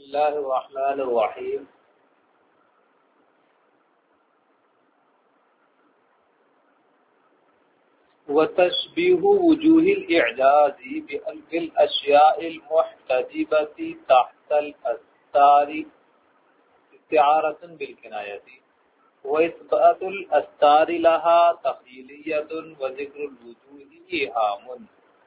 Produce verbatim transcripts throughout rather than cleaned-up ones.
اللہ الرحمن الرحیم وتشبیہ وجوہ الاعجاز بالاشیاء المحتجبة تحت الاستار استعارۃ بالکنایۃ واثبات الاستار لها تخیلیۃ وذکر الوجوہ ایہام۔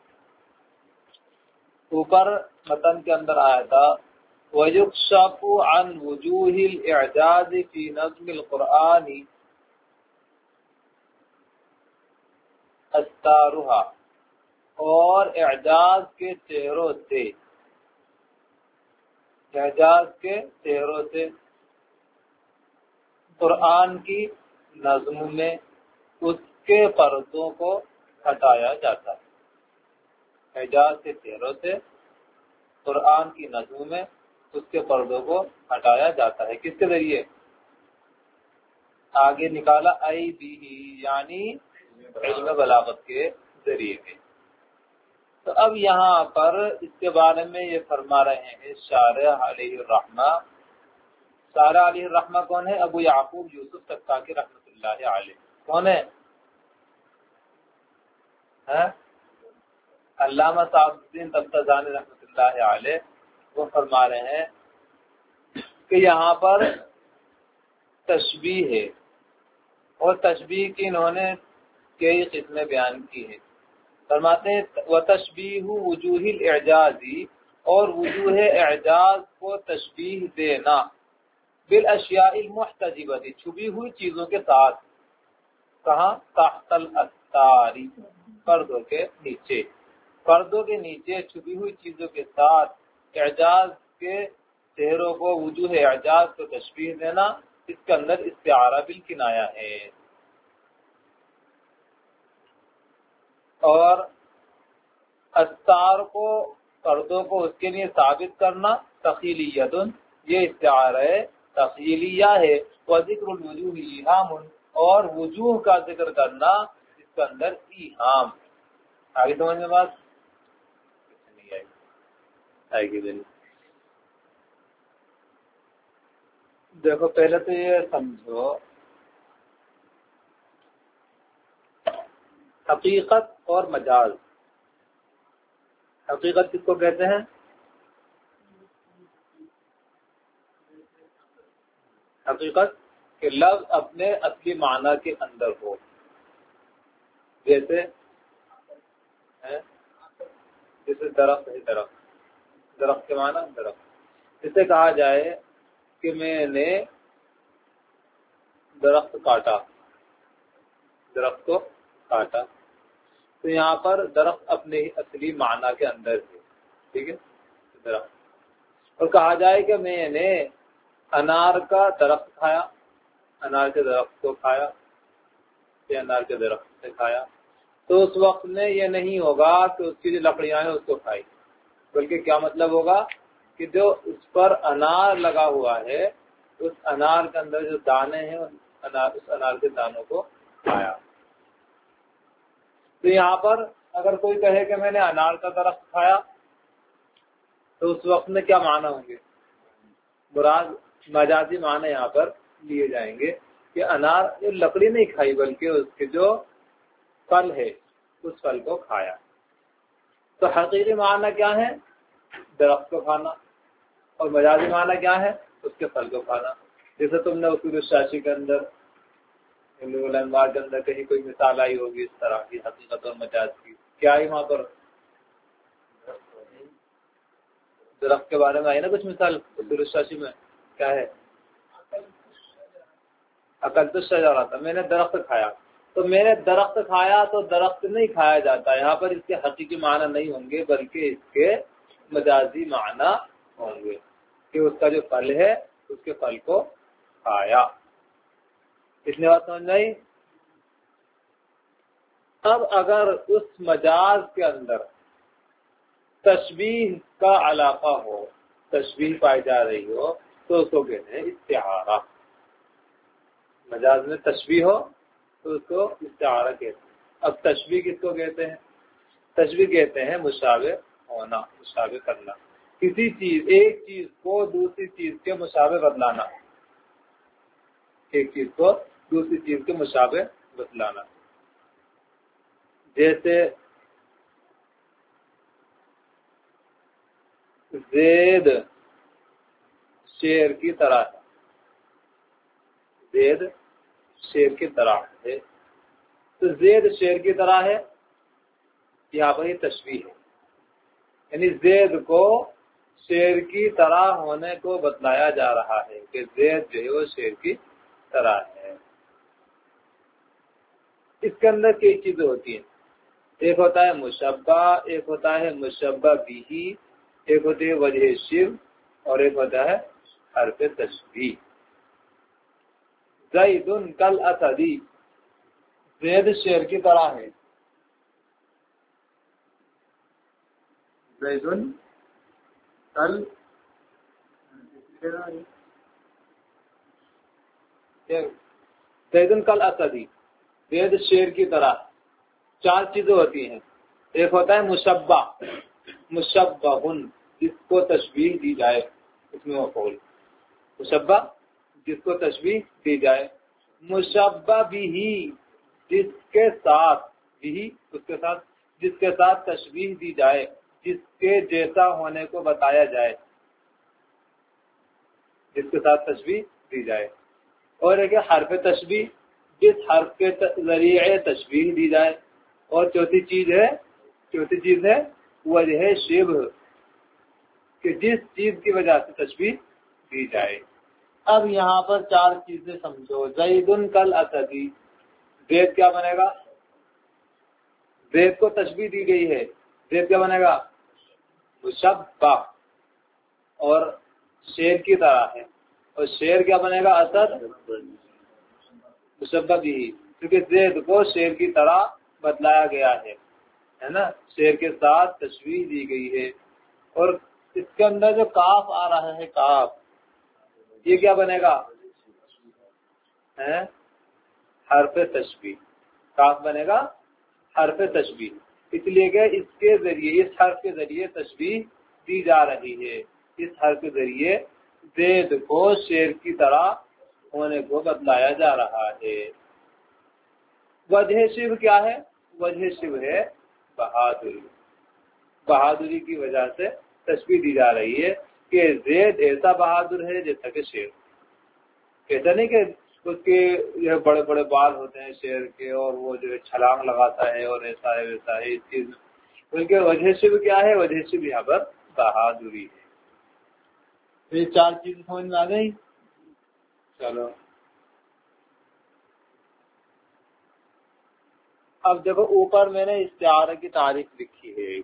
اوپر متن کے اندر آیا تھا وَيُكْشَفُ عَنْ وُجُوهِ الْإِعْجَازِ فِي نَظْمِ الْقُرْآنِ أَسْتَارُهَا، اور اعجاز کے چہروں سے اعجاز کے چہروں سے قرآن کی نظم میں اس کے پردوں کو ہٹایا جاتا ہے۔ اعجاز کے چہروں سے قرآن کی نظم میں اس کے پردوں کو ہٹایا جاتا ہے۔ کس کے ذریعے؟ آگے نکالا ای بھی، یعنی علم بلاغت کے ذریعے میں۔ تو اب یہاں پر اس کے بارے میں یہ فرما رہے ہیں شارح علیہ الرحمہ۔ شارح علیہ الرحمہ کون ہے؟ ابو یعقوب یوسف تکاکی رحمۃ اللہ علیہ۔ کون ہے؟ ہاں علامہ صاحب الدین تبتزانی رحمۃ اللہ علیہ۔ وہ فرما رہے ہیں کہ یہاں پر تشبیہ ہے، اور تشبیہ کی انہوں نے کئی قسمیں بیان کی ہیں۔ فرماتے ہیں وَتَشْبِيهُ وُجُوهِ الْإِعْجَازِ، اور وجوہ اعجاز کو تشبیہ دینا بالاشیاء المحتجبۃ، چھپی ہوئی چیزوں کے ساتھ۔ کہاں؟ تحت الاستار، پردوں کے نیچے، پردوں کے نیچے چھپی ہوئی چیزوں کے ساتھ اعجاز کے چہروں کو، وجوہ اعجاز کو تشبیہ دینا، اس کے اندر استعارہ بالکنایہ ہے۔ اور استار کو، پردوں کو اس کے لیے ثابت کرنا تخیلیۃ، یہ استعارہ تخیلیہ ہے۔ وذکر الوجوہ ایہام، اور وجوہ کا ذکر کرنا اس کے اندر ایہام۔ آگے سمجھ میں بات نہیں آئی؟ آئے گی دن۔ دیکھو پہلے تو یہ سمجھو حقیقت اور مجاز۔ حقیقت کس کو کہتے ہیں؟ حقیقت کہ لفظ اپنے اصلی معنی کے اندر ہو، جیسے جیسے درخت ہے، درخت درخت کے معنی درخت۔ جسے کہا جائے کہ میں نے درخت کاٹا، درخت کو کاٹا، تو یہاں پر درخت اپنے ہی اصلی معنی کے اندر ہے، ٹھیک ہے، درخت۔ اور کہا جائے کہ میں نے انار کا درخت کھایا، انار کے درخت کو کھایا، یا انار کے درخت سے کھایا، تو اس وقت میں یہ نہیں ہوگا کہ اس کی جو لکڑیاں ہیں اس کو کھائی، بلکہ کیا مطلب ہوگا کہ جو اس پر انار لگا ہوا ہے، اس انار کے اندر جو دانے ہیں، انار اس انار کے دانوں کو کھایا۔ تو یہاں پر اگر کوئی کہے کہ میں نے انار کا درخت کھایا، تو اس وقت میں کیا معنی ہوں گے؟ مراد مجازی معنی یہاں پر لیے جائیں گے کہ انار لکڑی نہیں کھائی، بلکہ اس کے جو پھل ہے اس پھل کو کھایا۔ تو حقیقی معنی کیا ہے؟ درخت کو کھانا، اور مجازی معنی کیا ہے؟ اس کے پھل کو کھانا۔ جیسے تم نے اصول الشاشی کے اندر، الانوار کے اندر کہیں کوئی مثال آئی ہوگی اس طرح کی حقیقت اور مجاز کی، کیا آئی وہاں پر؟ درخت کے بارے میں آئی نا کچھ مثال اصول الشاشی میں، کیا ہے؟ اکلت الشجرہ تھا، میں نے درخت کھایا۔ تو میں نے درخت کھایا تو درخت نہیں کھایا جاتا، یہاں پر اس کے حقیقی معنی نہیں ہوں گے، بلکہ اس کے مجازی معنی ہوں گے کہ اس کا جو پھل ہے اس کے پھل کو کھایا۔ اس نے بات سمجھ آئی؟ اب اگر اس مجاز کے اندر تشبیہ کا علاقہ ہو، تشبیہ پائی جا رہی ہو، تو اس کو کہتے ہیں استعارہ۔ مجاز میں تشبیہ ہو تو اس کو استعارہ کہتے ہیں۔ اب تشبیہ کس کو کہتے ہیں؟ تشبیہ کہتے ہیں مشابہ ہونا، مشابہ کرنا۔ کسی چیز ایک چیز کو دوسری چیز کے مشابہ بدلانا، ایک چیز کو دوسری چیز کے مشابہ بدلانا، جیسے زید شیر کی طرح ہے، زید شیر کی طرح ہے، تو زید شیر کی طرح ہے، یہاں پر یہ تشبیہ ہے، یعنی زید کو شیر کی طرح ہونے کو بتلایا جا رہا ہے کہ زید جو ہے وہ شیر کی طرح ہے۔ اس کے اندر کئی چیزیں ہوتی ہیں، ایک ہوتا ہے مشبہ، ایک ہوتا ہے مشبہ بھی، ایک ہوتی ہے وجہ شبہ، اور ایک ہوتا ہے حرف تشبیہ۔ زید کل اسدی، زید شیر کی طرح ہے، زید کل زید کل اسدی، زید شیر کی طرح۔ چار چیزیں ہوتی ہیں، ایک ہوتا ہے مشبہ، مشبہ جس کو تشبیہ دی جائے، اس میں مفعول مشبہ جس کو تشبیہ دی جائے، مشبہ بھی جس کے ساتھ بھی اس کے ساتھ جس کے ساتھ تشبیہ دی جائے، جس کے جیسا ہونے کو بتایا جائے، جس کے ساتھ تشبیہ دی جائے، اور ایک حرف تشبیہ جس حرف کے ذریعے تشبیہ دی جائے، اور چوتھی چیز ہے چوتھی چیز ہے وجہ شبہ کہ جس چیز کی وجہ سے تشبیہ دی جائے۔ اب یہاں پر چار چیزیں سمجھو، زید کل اسدی، زید کیا بنے گا؟ زید کو تشبیہ دی گئی ہے، زید کیا بنے گا؟ مشبہ، اور شیر کی طرح ہے، اور شیر کیا بنے گا؟ اسد، مشبہ بھی، کیونکہ زید کو شیر کی طرح بتلایا گیا ہے ہے نا، شیر کے ساتھ تشبیہ دی گئی ہے۔ اور اس کے اندر جو کاف آ رہا ہے، کاف، یہ کیا بنے گا؟ حرف تشبیہ، کاف بنے گا حرف تشبیہ، اس لیے کہ اس کے ذریعے اس حرف کے ذریعے تشبیہ دی جا رہی ہے، اس حرف کے ذریعے زید کو شیر کی طرح ہونے کو بتلایا جا رہا ہے۔ وجہ شبہ کیا ہے؟ وجہ شبہ ہے بہادری، بہادری کی وجہ سے تشبیہ دی جا رہی ہے کہ زید ایسا بہادر ہے جیسا کہ شیر، ایسا نہیں کہ اس کے یہ بڑے بڑے بال ہوتے ہیں شیر کے اور وہ جو ہے چھلانگ لگاتا ہے اور ایسا ہے ویسا ہے، اس چیز بلکہ وجہ شبہ کیا ہے؟ وجہ شبہ یہاں پر بہادری ہے۔ یہ چار چیزیں سمجھ میں آ گئی؟ چلو اب دیکھو اوپر میں نے استعارہ کی تعریف لکھی ہے۔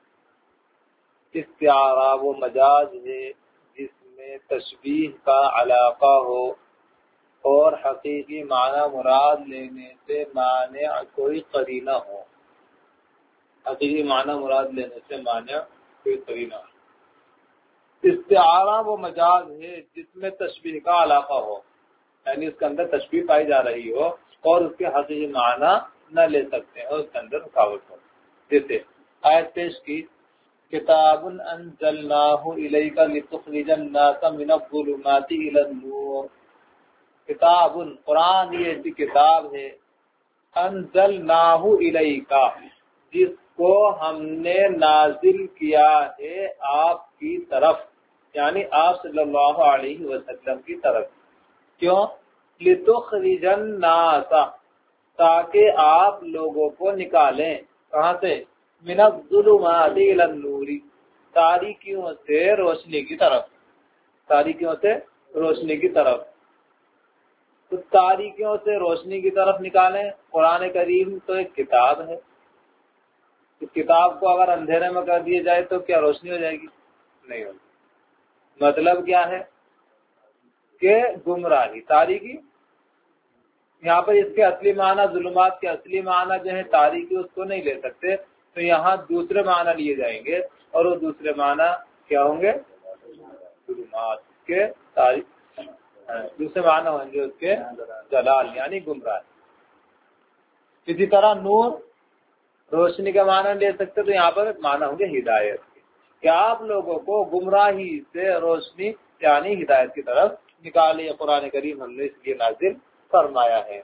استعارہ وہ مجاز ہے جس میں تشبیہ کا علاقہ ہو اور حقیقی معنی مراد لینے سے مانع کوئی قرینہ ہو، حقیقی معنی مراد لینے سے مانع کوئی قرینہ ہو۔ استعارہ وہ مجاز ہے جس میں تشبیہ کا علاقہ ہو، یعنی اس کے اندر تشبیہ پائی جا رہی ہو اور اس کے حقیقی معنی نہ لے سکتے ہیں، اس کے اندر رکاوٹ ہو۔ جیسے آیت پیش کی، کتاب انزلناہ الیک لتخرج الناس من الظلمات الی النور، کتاب قرآن یہ ایسی کتاب ہے، انزلناہ الیک جس کو ہم نے نازل کیا ہے آپ کی طرف، یعنی آپ صلی اللہ علیہ وسلم کی طرف۔ کیوں؟ لتخرج الناس، تاکہ آپ لوگوں کو نکالیں، کہاں سے؟ من الظلمات الی النور، تاریکیوں سے روشنی کی طرف، تاریکیوں سے روشنی کی طرف۔ تو تاریکیوں سے روشنی کی طرف نکالیں، قرآن کریم تو ایک کتاب ہے، اس کتاب کو اگر اندھیرے میں کر دیا جائے تو کیا روشنی ہو جائے گی؟ نہیں ہوگی۔ مطلب کیا ہے کہ گمراہی، تاریکی۔ یہاں پر اس کے اصلی معنی ظلمات کے اصلی معنی جو ہے تاریکی، اس کو نہیں لے سکتے، تو یہاں دوسرے معنی لیے جائیں گے، اور وہ دوسرے معنی کیا ہوں گے؟ ظلمات کے تاریک، دوسرے معنی ہوں گے اس کے جلال، یعنی گمراہ۔ اسی طرح نور روشنی کا معنی لے سکتے، تو یہاں پر معنی ہوں گے ہدایت کے۔ کہ آپ لوگوں کو گمراہی سے روشنی یعنی ہدایت کی طرف نکالے. قرآن کریم ہم نے اس لیے نازل فرمایا ہے.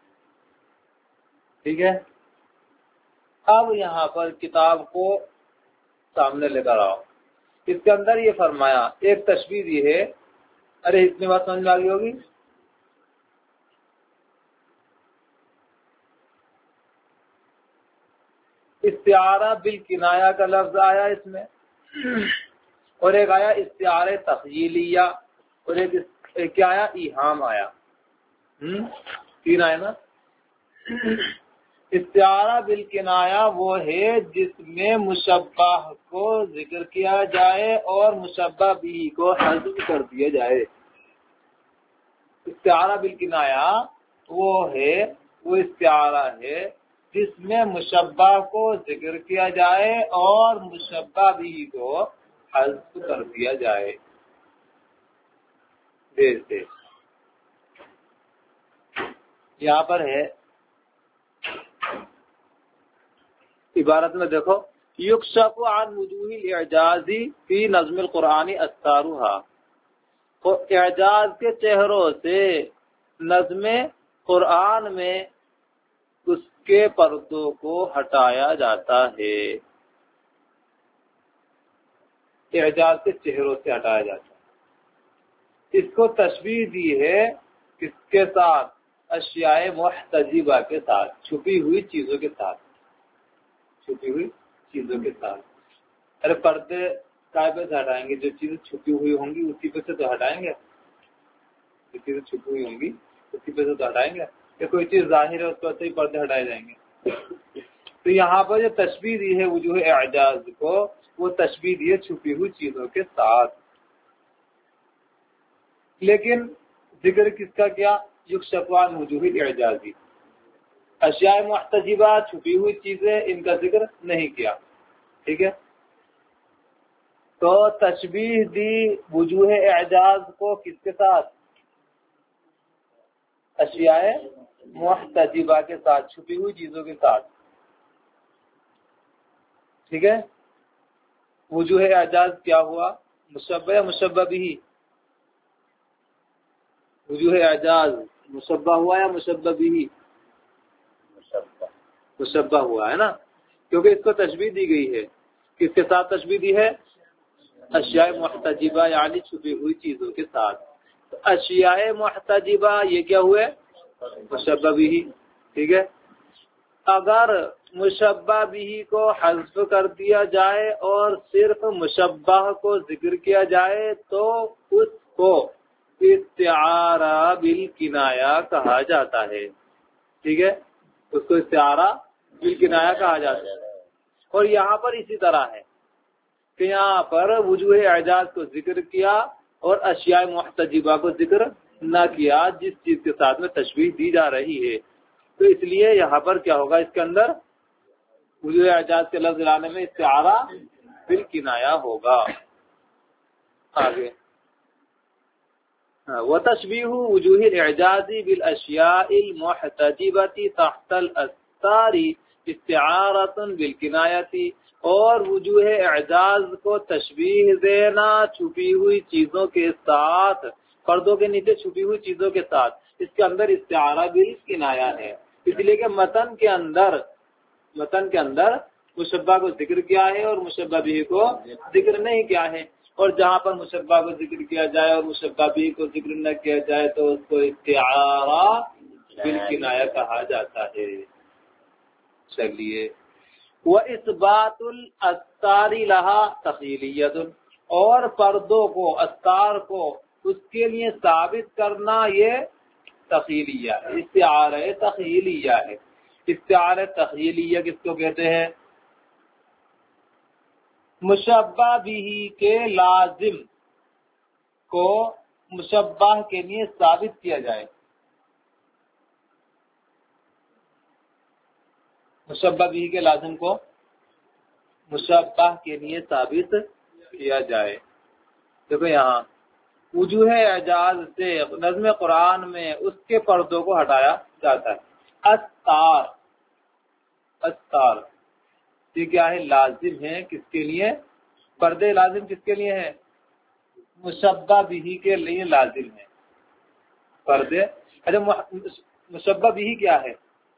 ٹھیک ہے. اب یہاں پر کتاب کو سامنے لے کر آؤ. اس کے اندر یہ فرمایا ایک تشبیہ دی ہے. ارے اتنی بات سمجھ میں آ گئی ہوگی. استعارہ بالکنایہ کا لفظ آیا اس میں، اور ایک آیا استعارہ تخیلیہ، اور ایک, ایک کیا آیا ایہام آیا. ہم تین آئے نا. استعارہ بالکنایہ وہ ہے جس میں مشبہ کو ذکر کیا جائے اور مشبہ بھی کو حذف کر دیا جائے. استعارہ بالکنایہ وہ ہے وہ استعارہ ہے جس میں مشبہ کو ذکر کیا جائے اور مشبہ بھی کو حذف کر دیا جائے. جیسے یہاں پر ہے عبارت میں دیکھو، یکشف عن وجوہ الاعجاز فی نظم القرآن استارها، تو اعجاز کے چہروں سے نظم قرآن میں اس کے پردوں کو ہٹایا جاتا ہے. اعجاز کے چہروں سے ہٹایا جاتا ہے. اس کو تشبیہ دی ہے کس کے ساتھ؟ اشیاء محتجبہ کے ساتھ، چھپی ہوئی چیزوں کے ساتھ. چھپی ہوئی چیزوں کے ساتھ. ارے پردے کائے پہ سے ہٹائیں گے؟ جو چیزیں چھپی ہوئی ہوں گی اسی پہ سے تو ہٹائیں گے. جو چیزیں چھپی ہوئی ہوں گی اسی پہ سے تو ہٹائیں گے. کہ کوئی چیز ظاہر ہے اس پر سے ہی پردے ہٹائے جائیں گے. تو یہاں پر جو تشبیہ دی ہے وجوہ اعجاز کو، وہ تشبیہ دی ہے چھپی ہوئی چیزوں کے ساتھ. لیکن ذکر کس کا کیا؟ یکشف عن وجوہ الاعجازی. اشیاء محتجبہ چھپی ہوئی چیزیں، ان کا ذکر نہیں کیا. ٹھیک ہے. تو تشبیہ دی وجوہ اعجاز کو کس کے ساتھ؟ اشیاء محتجبہ کے ساتھ، چھپی ہوئی چیزوں کے ساتھ. ٹھیک ہے. وجوہ اعجاز کیا ہوا؟ مشبہ یا مشبہ بھی؟ وجوہ اعجاز مشبہ ہوا یا مشبہ بھی؟ مشبہ ہوا ہے نا، کیونکہ اس کو تشبیہ دی گئی ہے. کس کے ساتھ تشبیہ دی ہے؟ اشیاء محتجبہ یعنی چھپی ہوئی چیزوں کے ساتھ. تو اشیاء محتجبہ یہ کیا ہوئے؟ مشبہ بھی. ٹھیک ہے. اگر مشبہ بھی کو حذف کر دیا جائے اور صرف مشبہ کو ذکر کیا جائے تو اس کو استعارہ بالکنایہ کہا جاتا ہے. ٹھیک ہے. اس کو استعارہ بالکنایہ کہا جاتا ہے. اور یہاں پر اسی طرح ہے کہ یہاں پر وجوہ اعجاز کو ذکر کیا اور اشیاء محتجبہ کو ذکر نہ کیا جس چیز کے ساتھ میں تشبیہ دی جا رہی ہے. تو اس لیے یہاں پر کیا ہوگا؟ اس کے اندر وجوہ اعجاز کے لفظ لانے میں استعارہ بالکنایہ ہوگا. آگے وتشبیہ وجوہ الاعجاز بالاشیاء المحتجبة تحت الاستار استعارۃ بالکنایہ، اور وجوہ اعجاز کو تشبیہ دینا چھپی ہوئی چیزوں کے ساتھ، پردوں کے نیچے چھپی ہوئی چیزوں کے ساتھ، اس کے اندر استعارہ بالکنایہ ہے. اس لیے کہ متن کے اندر متن کے اندر مشبہ کو ذکر کیا ہے اور مشبہ بھی کو ذکر نہیں کیا ہے. اور جہاں پر مشبہ کو ذکر کیا جائے اور مشبہ بھی کو ذکر نہ کیا جائے تو اس کو استعارہ بالکنایہ کہا جاتا ہے. چلیے. وَإِثْبَاتُ الْأَسْتَارِ لَهَا تَخْيِلِيَّةٌ، اور پردوں کو، استار کو اس کے لیے ثابت کرنا یہ تخیلیہ ہے، استعارہ تخیلیہ ہے. استعارہ تخیلیہ کس کو کہتے ہیں؟ مشبہ بھی کے لازم کو مشبہ کے لیے ثابت کیا جائے. مشبہ بھی کے لازم کو مشبہ کے لیے ثابت کیا جائے. دیکھو یہاں وجوہ اعجاز سے نظم قرآن میں اس کے پردوں کو ہٹایا جاتا ہے. استار استار یہ کیا ہے؟ لازم ہے کس کے لیے؟ پردے لازم کس کے لیے ہیں؟ مشبہ بھی کے لیے لازم ہے پردے. اچھا مشبہ بھی کیا ہے؟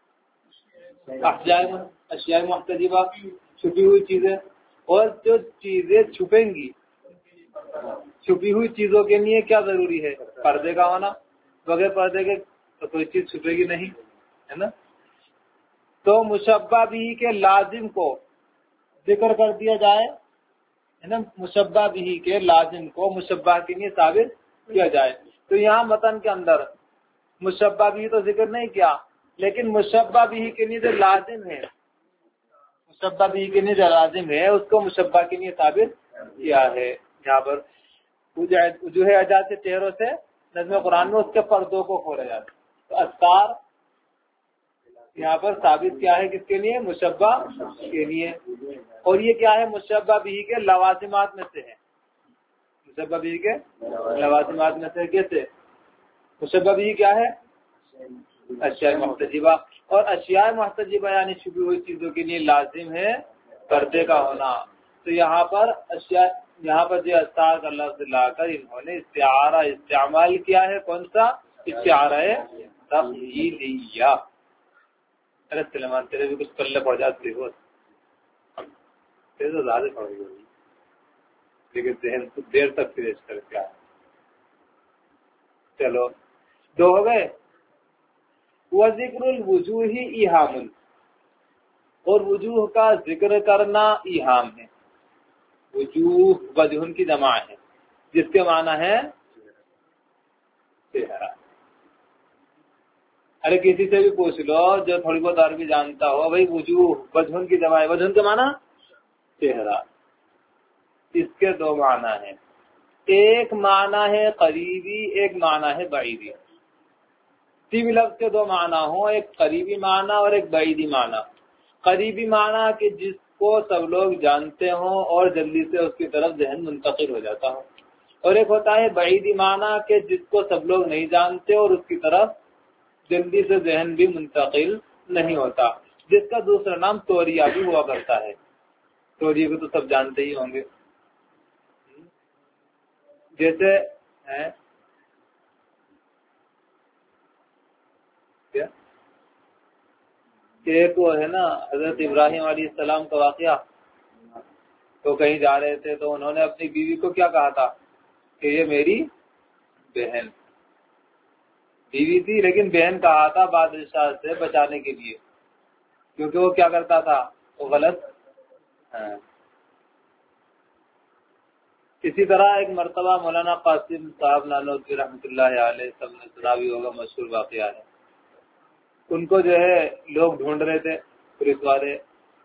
اشیاء محتجبہ چھپی ہوئی چیزیں. اور جو چیزیں چھپیں گی چھپی ہوئی چیزوں کے لیے کیا ضروری ہے؟ پردے کا ہونا. بغیر پردے کے تو کوئی چیز چھپے گی نہیں ہے نا. تو مشبہ بھی کے لازم کو ذکر کر دیا جائے ہے نا. مشبہ بھی کے لازم کو مشبہ کے لیے ثابت کیا جائے. تو یہاں متن کے اندر مشبہ بھی تو ذکر نہیں کیا لیکن مشبہ بھی کے لیے جو لازم ہے مشبہ بھی کے لیے جو لازم ہے اس کو مشبہ کے لیے ثابت کیا ہے. یہاں پر جو ہے اجاز سے چہروں سے نظم قرآن میں اس کے پردوں کو کھولا جاتا ہے. تو اسکار یہاں پر ثابت کیا ہے کس کے لیے؟ مشبہ کے لیے. اور یہ کیا ہے؟ مشبہ بھی کے لوازمات میں سے ہے. مشبہ بھی کے لوازمات میں سے کیسے؟ مشبہ بھی کیا ہے؟ اشیاء محتجبہ. اور اشیاء محتجبہ یعنی چھپی ہوئی چیزوں کے لیے لازم ہے پردے کا ہونا. تو یہاں پر اشیاء یہاں پر جو استعار کا لفظ لا کر انہوں نے استعارہ استعمال کیا ہے. کون سا استعارہ ہے؟ تفضیلیہ. ارے سلیمان تیرے بھی کچھ پلے پڑ جاتے ہو تیرے تو زیادہ پڑ گئی ہوگی لیکن ذہن کو دیر تک فریش کر کے آئے. چلو دو ہو گئے. وذکر الوجوہ ایہام. اور وجوہ کا ذکر کرنا ایہام ہے. وجوہ وجہن کی جمع ہے جس کے معنی ہے چہرہ. ارے کسی سے بھی پوچھ لو جو تھوڑی بہت عربی جانتا ہو بھائی وجوہ وجہن کی جمع ہے. وجہن کے معنی چہرہ. اس کے دو معنی ہیں. ایک معنی ہے قریبی ایک معنی ہے بعیدی. کسی بھی لفظ کے دو معنی ہوں ایک قریبی معنی اور ایک بعیدی معنی. قریبی معنی کہ جس کو سب لوگ جانتے ہوں اور جلدی سے اس کی طرف ذہن منتقل ہو جاتا ہو. اور ایک ہوتا ہے بعیدی معنی کہ جس کو سب لوگ نہیں جانتے اور اس کی طرف جلدی سے ذہن بھی منتقل نہیں ہوتا. جس کا دوسرا نام توریہ بھی ہوا کرتا ہے. توریہ کو تو سب جانتے ہی ہوں گے. جیسے ہے کیا ایک وہ ہے نا حضرت ابراہیم علیہ السلام کا واقعہ. تو کہیں جا رہے تھے تو انہوں نے اپنی بیوی کو کیا کہا تھا کہ یہ میری بہن. بیوی تھی لیکن بہن کہا تھا بادشاہ سے بچانے کے لیے کیونکہ وہ کیا کرتا تھا وہ غلط. ہاں. اسی طرح ایک مرتبہ مولانا قاسم صاحب نانوتوی رحمۃ اللہ علیہ سب نے سنا بھی ہوگا مشہور واقعہ ہے. ان کو جو ہے لوگ ڈھونڈ رہے تھے پولیس والے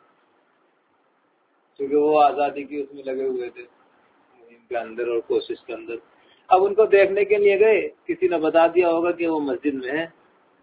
کیونکہ وہ آزادی کی اس میں لگے ہوئے تھے مہم کے اندر اور کوشش کے اندر. اب ان کو دیکھنے کے لیے گئے. کسی نے بتا دیا ہوگا کہ وہ مسجد میں ہے.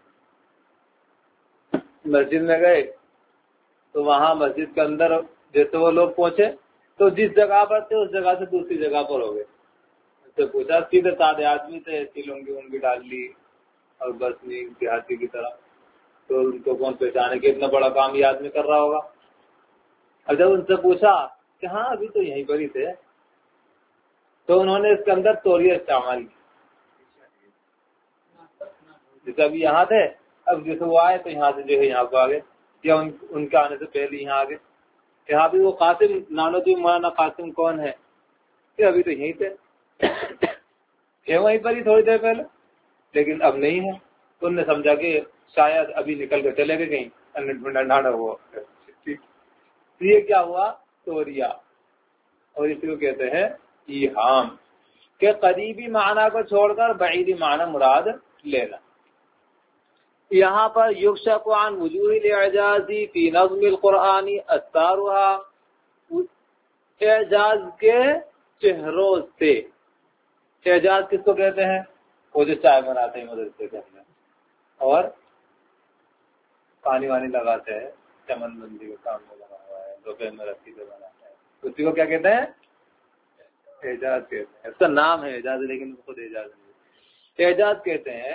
مسجد میں گئے تو وہاں مسجد کے اندر جیسے وہ لوگ پہنچے تو جس جگہ پر تھے اس جگہ سے دوسری جگہ پر ہو گئے. اس سے پوچھا سیدھے سادے آدمی تھے ایسی لونگی وونگی ڈال لی اور بس نہیں دیہاتی کی طرح. تو ان کو کون پہچانے کہ اتنا بڑا کام یہ آدمی کر رہا ہوگا. اور جب ان سے پوچھا کہ ہاں ابھی تو یہیں پر ہی تھے تو انہوں نے اس کے اندر توریہ استعمال کی. جیسے ابھی یہاں تھے اب جیسے وہ آئے تو یہاں سے جو ہے یہاں کو آگے یا ان, ان کے آنے سے پہلے یہاں آگے. یہاں بھی وہ قاسم نانوتوی مولانا قاسم کون ہے کہ ابھی تو یہیں تھے تھے وہیں پر ہی تھوڑی دیر پہلے لیکن اب نہیں ہے. تو انہوں نے سمجھا کہ شاید ابھی نکل کے چلے گئے کہیں ڈھانڈا ہوا. یہ کیا ہوا توریہ. اور اسی کو کہتے ہیں ایہام کہ قریبی معنی کو چھوڑ کر بعیدی معنی مراد لینا. یہاں پر یکشف عن وجوہ الاعجاز فی نظم القرآن استارها. اعجاز کے چہروں سے. اعجاز کس کو کہتے ہیں؟ وہ جو چائے بناتے ہیں مدرسے کے اندر اور پانی وانی لگاتے ہیں چمن بندی کا کام میں لگا ہوا ہے دوپہر میں رسی پہ بناتا ہے اسی کو کیا کہتے ہیں؟ اعجاز کہتے ہیں. اس کا نام ہے اعجاز لیکن خود اعجاز نہیں. اعجاز کہتے ہیں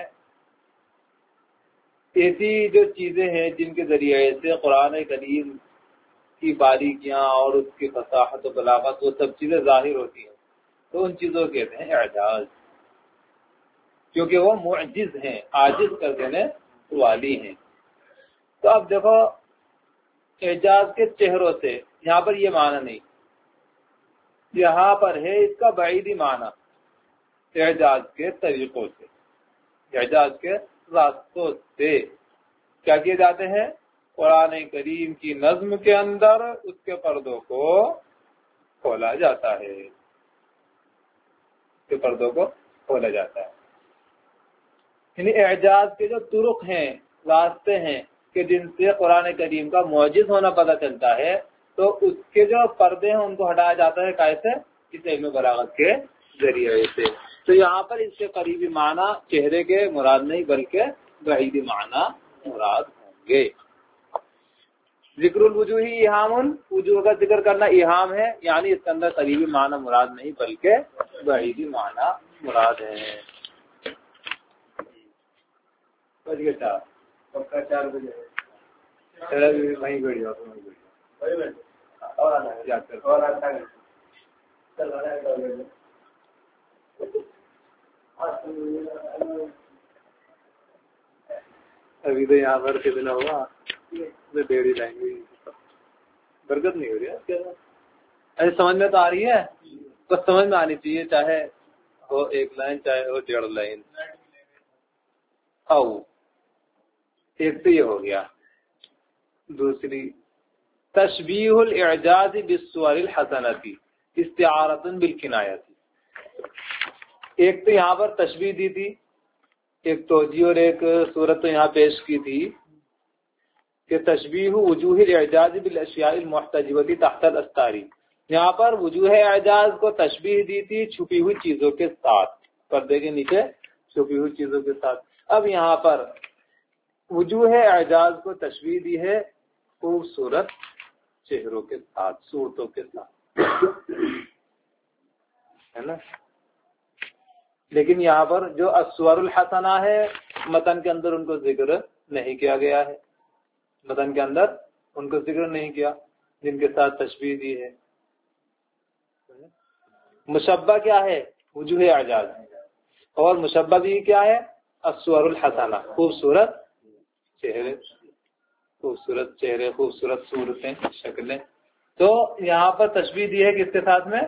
ایسی جو چیزیں ہیں جن کے ذریعے سے قرآن کریم کی باریکیاں اور اس کی فصاحت و بلاغت وہ سب چیزیں ظاہر ہوتی ہیں، تو ان چیزوں کے کہتے ہیں اعجاز، کیونکہ وہ معجز ہیں، عاجز کر دینے والی ہیں۔ تو اب دیکھو اعجاز کے چہروں سے یہاں پر یہ معنی نہیں، یہاں پر ہے اس کا بعیدی معنی، اعجاز کے طریقوں سے، اعجاز کے راستوں سے کیا کیے جاتے ہیں؟ قرآن کریم کی نظم کے اندر اس کے پردوں کو کھولا جاتا ہے، اس کے پردوں کو کھولا جاتا ہے۔ یعنی اعجاز کے جو طرق ہیں، راستے ہیں کہ جن سے قرآن کریم کا معجز ہونا پتہ چلتا ہے، تو اس کے جو پردے ہیں ان کو ہٹایا جاتا ہے کیسے؟ اس علم بلاغت کے ذریعے سے۔ تو یہاں پر اس کے قریبی معنی چہرے کے مراد نہیں بلکہ بعیدی معنی مراد ہوں گے۔ ذکر الوجوہی اہام، وجوہ کا ذکر کرنا اہام ہے، یعنی اس کے اندر قریبی معنی مراد نہیں بلکہ بعیدی معنی مراد ہے۔ چار بجے وہیں گڑی ابھی تو یہاں پر کتنا ہوا ڈیڑھ ہی لائیں گے، برکت نہیں ہو رہی ہے، ایسے سمجھ میں تو آ رہی ہے، تو سمجھ میں آنی چاہیے، چاہے ہو ایک لائن چاہے ہو ڈیڑھ لائن۔ او ایک تو یہ ہو گیا، دوسری تشبیہ الاعجاز بالصور الحسنۃ استعارۃ بالکنایۃ۔ ایک تو یہاں پر تشبیہ دی تھی، ایک توجیہ اور ایک صورت تو یہاں پیش کی تھی کہ تشبیہ وجوہ الاعجاز بالاشیاء المحتجبۃ تحت الاستار، یہاں پر وجوہ اعجاز کو تشبیہ دی تھی چھپی ہوئی چیزوں کے ساتھ، پردے کے نیچے چھپی ہوئی چیزوں کے ساتھ۔ اب یہاں پر وجوہ اعجاز کو تشبیہ دی ہے خوبصورت چہروں کے ساتھ، صورتوں کے ساتھ، ہے نا؟ لیکن یہاں پر جو الصور الحسنہ ہے متن کے اندر ان کو ذکر نہیں کیا گیا ہے، متن کے اندر ان کو ذکر نہیں کیا جن کے ساتھ تشبیہ دی ہے۔ مشبہ کیا ہے؟ وجوہ اعجاز، اور مشبہ بھی کیا ہے؟ الصور الحسنہ، خوبصورت چہرے، خوبصورت چہرے، خوبصورت صورتیں، شکلیں۔ تو یہاں پر تشبیہ دی ہے کس کے ساتھ میں؟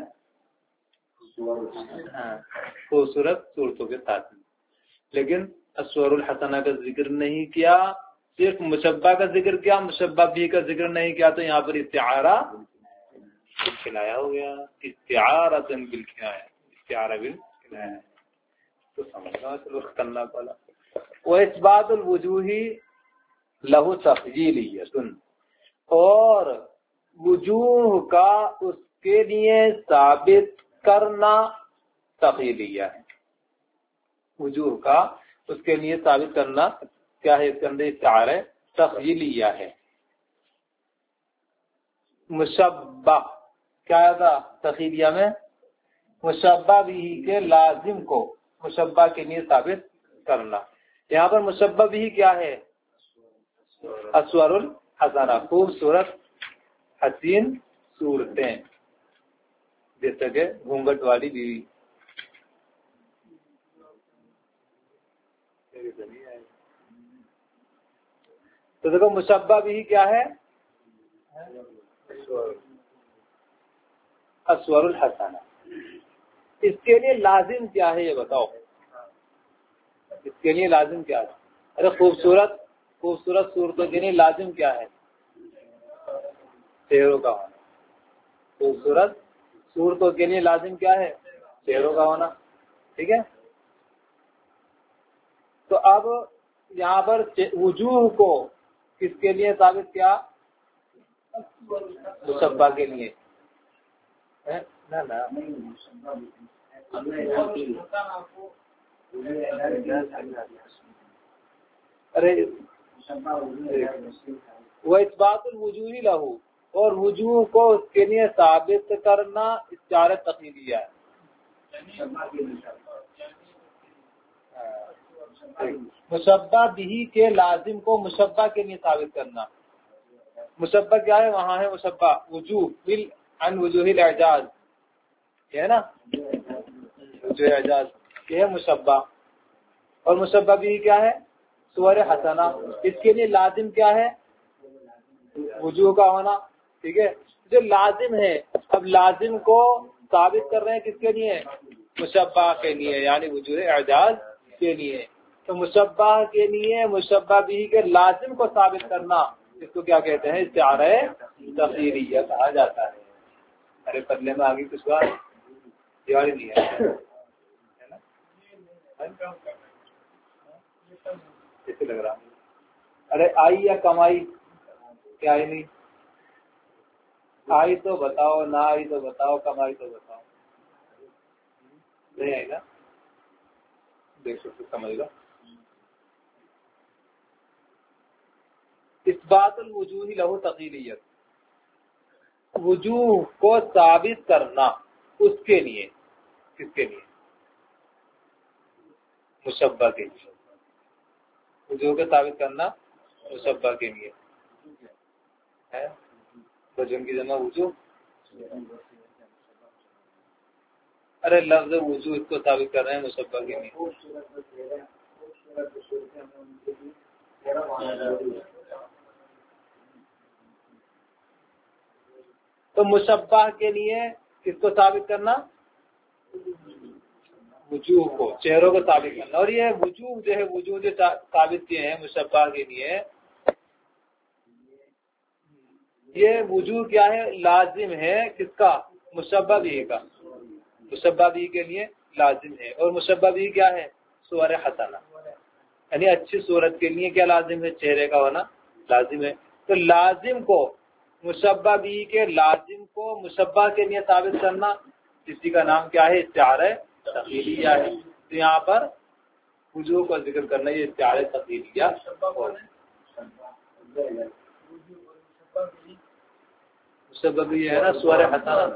ہاں، خوبصورت صورتوں کے ساتھ میں، لیکن الصور الحسنہ کا ذکر نہیں کیا، صرف مشبہ کا ذکر کیا، مشبہ بھی کا ذکر نہیں کیا۔ تو یہاں پر استعارہ بالکنایہ ہو گیا، استعارہ بالکنایہ، استعارہ بالکنایہ، تو سمجھنا چلو کرنا پڑا۔ وَإِثْبَاتُ الْوُجُوهِ لَهُ تَخْجِيلِيَّةٌ، اور وجوہ کا اس کے لیے ثابت کرنا تخیلیہ ہے، وجوہ کا اس کے لیے ثابت کرنا کیا ہے؟ اس کے اندر استعارہ تخیلیہ ہے۔ مشبہ کیا تھا تخیلیہ میں؟ مشبہ بھی کے لازم کو مشبہ کے لیے ثابت کرنا۔ یہاں پر مشبہ بھی کیا ہے؟ الصور الحسنہ، خوبصورت حسین صورتیں، جیسے کہ گھونگھٹ والی بیوی۔ تو دیکھو مشبہ بھی کیا ہے؟ الصور الحسنہ۔ اس کے لیے لازم کیا ہے یہ بتاؤ، اس کے لیے لازم کیا ہے؟ ارے خوبصورت خوبصورت صورتوں کے لیے لازم کیا ہے؟ چہروں کا ہونا۔ خوبصورت صورتوں کے لیے لازم کیا ہے؟ چہروں کا ہونا، ٹھیک ہے؟ تو اب یہاں پر وجوہ کو کس کے لیے ثابت کیا؟ مشبہ کے لیے، نہ نہ ارے وہ اثبات الوجوہ لہو، اور وجوہ کو اس کے لیے ثابت کرنا استعارہ تخیلیہ ہے۔ مشبہ بھی کے لازم کو مشبہ کے لیے ثابت کرنا، مشبہ کیا ہے؟ وہاں ہے مشبہ وجوہ بال عن وجوہ الاعجاز، یہ ہے نا وجوہ اعجاز، یہ ہے مشبہ. اور مشبہ بھی کیا ہے؟ صور حسنہ. اس کے لیے لازم کیا ہے؟ وجوہ کا ہونا. ٹھیک ہے، جو لازم ہے، اب لازم کو ثابت کر رہے ہیں کس کے لیے؟ مشبہ کے لیے، یعنی وجوہ اعجاز کے لیے. تو مشبہ کے لیے مشبہ بھی کے لازم کو ثابت کرنا، اس کو کیا کہتے ہیں؟ استعارہ تخیریہ کہا جاتا ہے. ارے پلے میں آگے کچھ بات دیوالی نہیں ہے کیسے لگ رہا؟ ارے آئی یا کمائی؟ کیا آئی نہیں؟ آئی تو بتاؤ، نہ آئی تو بتاؤ، کمائی تو بتاؤ. نہیں آئی نا؟ دیکھو تو سمجھ گا. اثبات الوجوہ لہو تخیلیت، وجوہ کو ثابت کرنا اس کے لیے. کس کے لیے؟ مشبہ کے لیے. وجوہ کو ثابت کرنا مشبہ کے لیے ہے. وجوہ کی جمع وجوہ. ارے لفظ وجوہ اس کو ثابت کر رہے ہیں مشبہ کے لیے. تو مشبہ کے لیے کس کو ثابت کرنا؟ وجوہ کو، چہروں کو ثابت کرنا. اور یہ وجوہ جو ہے، وجوہ جو ثابت کیے ہیں مشبہ کے لیے، یہ وجوہ کیا ہے؟ لازم ہے. کس کا؟ مشبہ بھی کا. مشبہ بھی کے لیے لازم ہے. اور مشبہ بھی کیا ہے؟ صور حسنہ، یعنی اچھی صورت کے لیے کیا لازم ہے؟ چہرے کا ہونا لازم ہے. تو لازم کو، مشبہ بھی کے لازم کو مشبہ کے لیے ثابت کرنا، اسی کا نام کیا ہے؟ استعارہ تخیلیہ ہے. تو یہاں پر وجوہ کو ذکر کرنا یہ استعارہ تخیلیہ مشبہ بھی ہے نا صور حسنہ.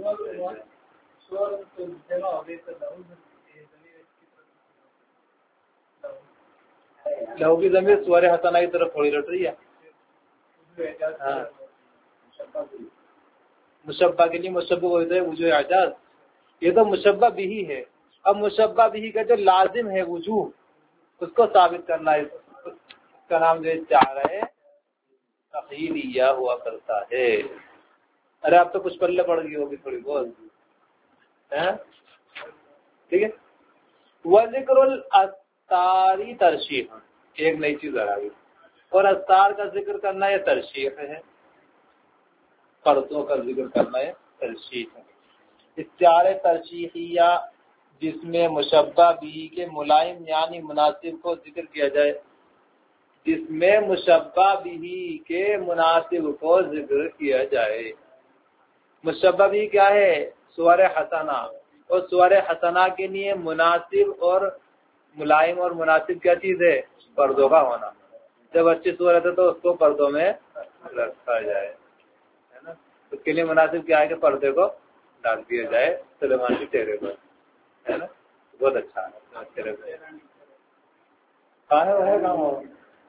لہو کی ضمیر صور حسنہ کی طرف تھوڑی لٹ رہی ہے. ہاں، مشبہ کے لیے مشبہ ہوتا ہے وجوہ اعجاز. یہ تو مشبہ بھی ہے. اب مشبہ بھی کا جو لازم ہے وجوہ، اس کو ثابت کرنا ہے، اس کا نام جو استعارہ ہے تخیلیہ ہوا کرتا ہے. ارے آپ تو کچھ پلے پڑ گئی ہوگی تھوڑی بہت. ٹھیک ہے. وذکر الاستاری ترشیح، ایک نئی چیز آ گئی. اور استار کا ذکر کرنا یہ ترشیح ہے، پردوں کا ذکر کرنا ہے ترشیح ہے. استعارہ ترشیحیہ جس میں مشبہ بھی کے ملائم یعنی مناسب کو ذکر کیا جائے، جس میں مشبہ بھی کے مناسب کو ذکر کیا جائے. مشبہ بھی کیا ہے؟ صور حسنہ. اور صور حسنہ کے لیے مناسب اور ملائم اور مناسب کیا چیز ہے؟ پردوں کا ہونا. جب اچھی صورت ہے تو اس کو پردوں میں رکھا جائے، ہے نا. اس کے لیے مناسب کیا ہے کہ پردے کو ڈال دیا جائے سلیمان کے چہرے پر، ہے نا. بہت اچھا ہے چہرے پہ. کہاں ہے وہ ہے کہاں ہو؟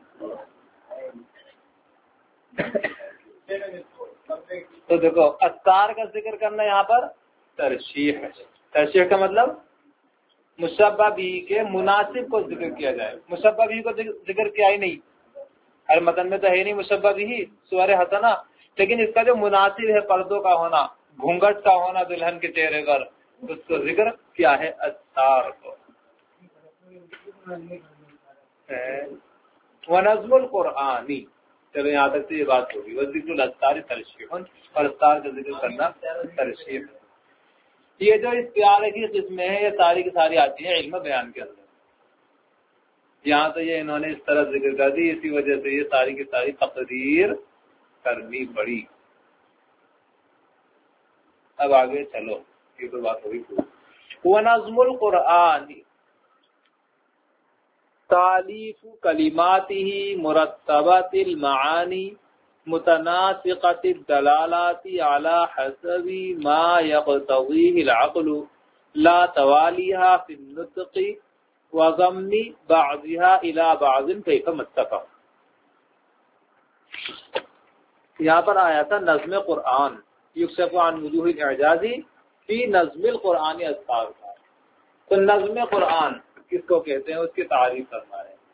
تو دیکھو استار کا ذکر کرنا یہاں پر ترشیح ہے. ترشیح کا مطلب مشبہ بھی کے مناسب کو ذکر کیا جائے. مشبہ بھی کو ذکر کیا ہی نہیں، ہر متن میں تو ہے نہیں مشبہ بھی صور حسنہ، لیکن اس کا جو مناسب ہے پردوں کا ہونا، گھونگھٹ کا ہونا دلہن کے چہرے پر، اس کو ذکر کیا ہے؟ استار کو. ونظم القرآنی، چلو یہاں تک تو یہ بات ہوگی. وہ ذکر الاستار ترشیح، اور استار کا ذکر کرنا ترشیح. یہ جو استعارے کی قسمیں ہیں یہ ساری کی ساری آتی ہیں علم بیان کے اندر. یہاں تو یہ انہوں نے اس طرح ذکر کر دی، اسی وجہ سے یہ ساری کی ساری تقریر کرنی پڑی. اب آگے چلو، یہ تو بات ہوئی. ونظم القرآن تالیف کلماتہ مرتبۃ المعانی متناسقۃ الدلالات علی حسب ما یقتضیہ العقل لا توالیہا فی النطق وضم بعضها الى بعض کیف متفق. یہاں پر آیا تھا نظم قرآن یکشف عن وجوہ الاعجازی فی نظم القرآن اذکار کا. تو نظم قرآن کس کو کہتے ہیں اس کی تعریف فرما رہے ہیں.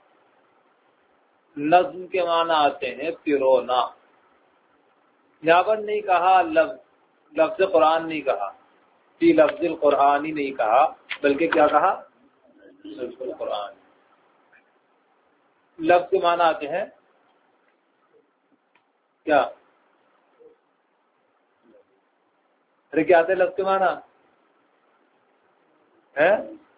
نظم کے معنی آتے ہیں پیرونا. یہاں پر نہیں کہا لفظ لفظ قرآن نہیں کہا, فی لفظ القرآن ہی نہیں کہا, بلکہ کیا کہا لفظ القرآن. لفظ کے معنی آتے ہیں کیا, ارے کیا آتے ہیں لفظ کے معنی ہے؟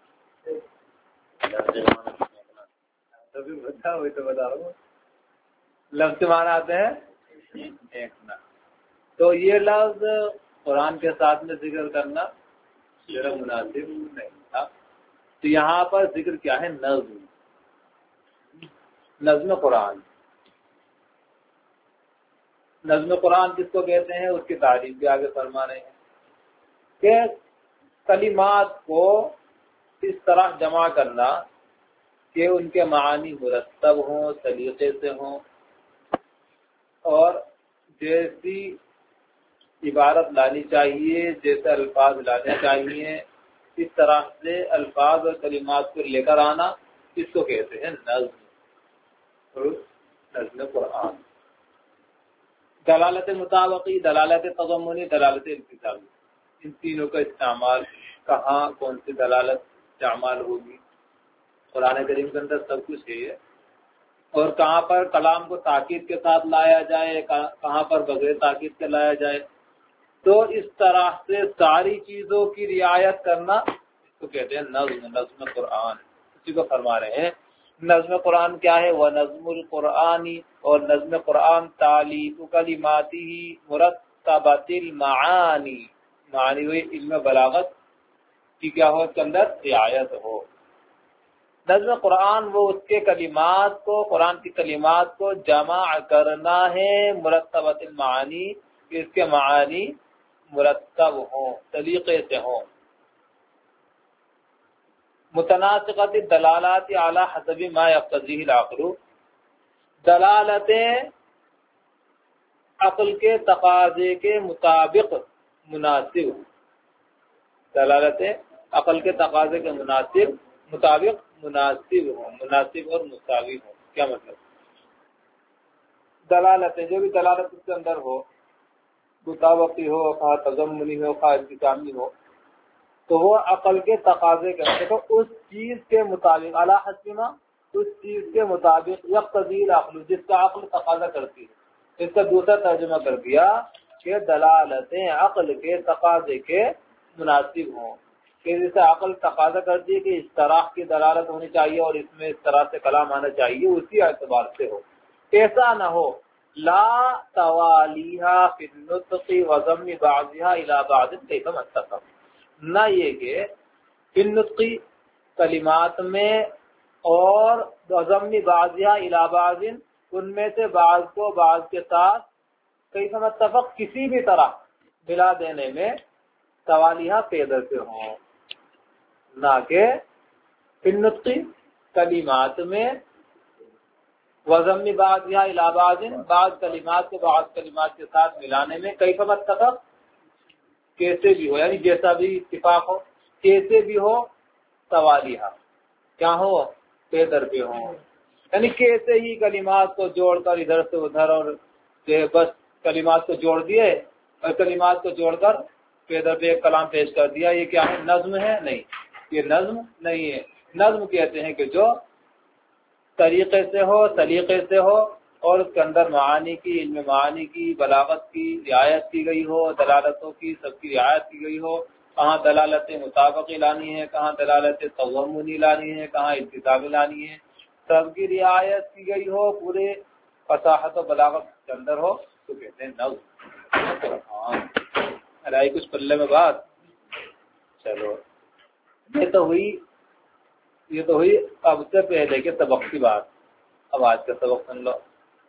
بتا وہی تو بتا رہا ہوں. لفظ کے معنی آتے ہیں ایک نا. تو یہ لفظ قرآن کے ساتھ میں ذکر کرنا ذرا مناسب نہیں تھا. تو یہاں پر ذکر کیا ہے نظم, نظم قرآن. نظم قرآن کس کو کہتے ہیں اس کی تعریف بھی آگے فرما رہے ہیں کہ کلمات کو اس طرح جمع کرنا کہ ان کے معانی مرتب ہوں, سلیقے سے ہوں, اور جیسی عبارت لانی چاہیے, جیسے الفاظ لانے چاہیے, اس طرح سے الفاظ اور کلمات کو لے کر آنا, اس کو کہتے ہیں نظم. نظم قرآن. دلالت مطابقی, دلالت تضمنی, دلالت التزامی, ان تینوں کا استعمال کہاں کون سی دلالت استعمال ہوگی قرآن کریم کے اندر سب کچھ ہے, اور کہاں پر کلام کو تاکید کے ساتھ لایا جائے, کہاں پر بغیر تاکید کے لایا جائے. تو اس طرح سے ساری چیزوں کی رعایت کرنا اس کو کہتے ہیں نظم, نظم قرآن. اسی کو فرما رہے ہیں نظم قرآن کیا ہے. وہ نظم القرآنی, اور نظم قرآن تعلیف کلماتی مرتبۃ المعانی. معنی ہوئی علم بلاغت کی کیا ہو اس کے اندر رعایت ہو. نظم قرآن وہ اس کے کلمات کو, قرآن کی کلمات کو جمع کرنا ہے مرتبۃ المعانی, کہ اس کے معانی مرتب ہوں, طریقے سے ہوں. متناسقۃ الدلالات علی حسب ما یقتضیہ العقل, دلالتیں عقل کے تقاضے کے مطابق مناسب, دلالتیں عقل کے تقاضے کے مناسب مطابق مناسب ہوں, مناسب اور مساوی ہوں. کیا مطلب؟ دلالتیں جو بھی دلالت اس کے اندر ہو, مطابقی ہو, خواہ تضمنی ہو, خواہ التزامی ہو, تو وہ عقل کے تقاضے کے مطابق اس چیز کے مطابق اعلیٰ حسیمہ اس چیز کے مطابق یقتضی العقل, جس کا عقل تقاضا کرتی ہے. اس کا دوسرا ترجمہ کر دیا کہ دلالتیں عقل کے تقاضے کے مناسب ہوں, کہ جیسے عقل تقاضا کرتی ہے کہ اس طرح کی دلالت ہونی چاہیے اور اس میں اس طرح سے کلام آنا چاہیے, اسی اعتبار سے ہو. ایسا نہ ہو لا توالیہا فی النطق وضم بعضہا الی بعض کیف متفق, نہ یہ کہ فی النطق کلمات میں اور وضم بعضہا الی بعض ان میں سے بعض کو بعض کے ساتھ کیف متفق کسی بھی طرح ملا دینے میں توالیہا پیدر سے ہوں, نہ کہ فی النطق کلمات میں وضم بعضہا الی بعض بعض کلمات کو بعض کلمات کے ساتھ ملانے میں کیف متفق کیسے بھی ہو, یعنی جیسا بھی اتفاق ہو, کیسے بھی ہو توالیہا کیا ہو پیدر پہ ہوں, یعنی کیسے ہی کلمات کو جوڑ کر ادھر سے ادھر اور بس کلمات کو جوڑ دیے اور کلمات کو جوڑ کر پیدر پہ ایک کلام پیش کر دیا, یہ کیا ہے نظم ہے؟ نہیں, یہ نظم نہیں ہے. نظم کہتے ہیں کہ جو طریقے سے ہو, سلیقے سے ہو, اور اس کے اندر معانی کی, علم معانی کی, بلاغت کی رعایت کی گئی ہو, دلالتوں کی سب کی رعایت کی گئی ہو. کہاں دلالت مطابقی لانی ہے, کہاں دلالت تضمنی لانی ہے, کہاں التزامی لانی ہے, سب کی رعایت کی گئی ہو, پورے فصاحت و بلاغت کے اندر ہو, تو کہتے ہیں نظم. ہاں ارے کچھ پلے میں بات. چلو یہ تو ہوئی یہ تو ہوئی اب سے پہلے کے سبق کی بات. اب آج کا سبق سن لو.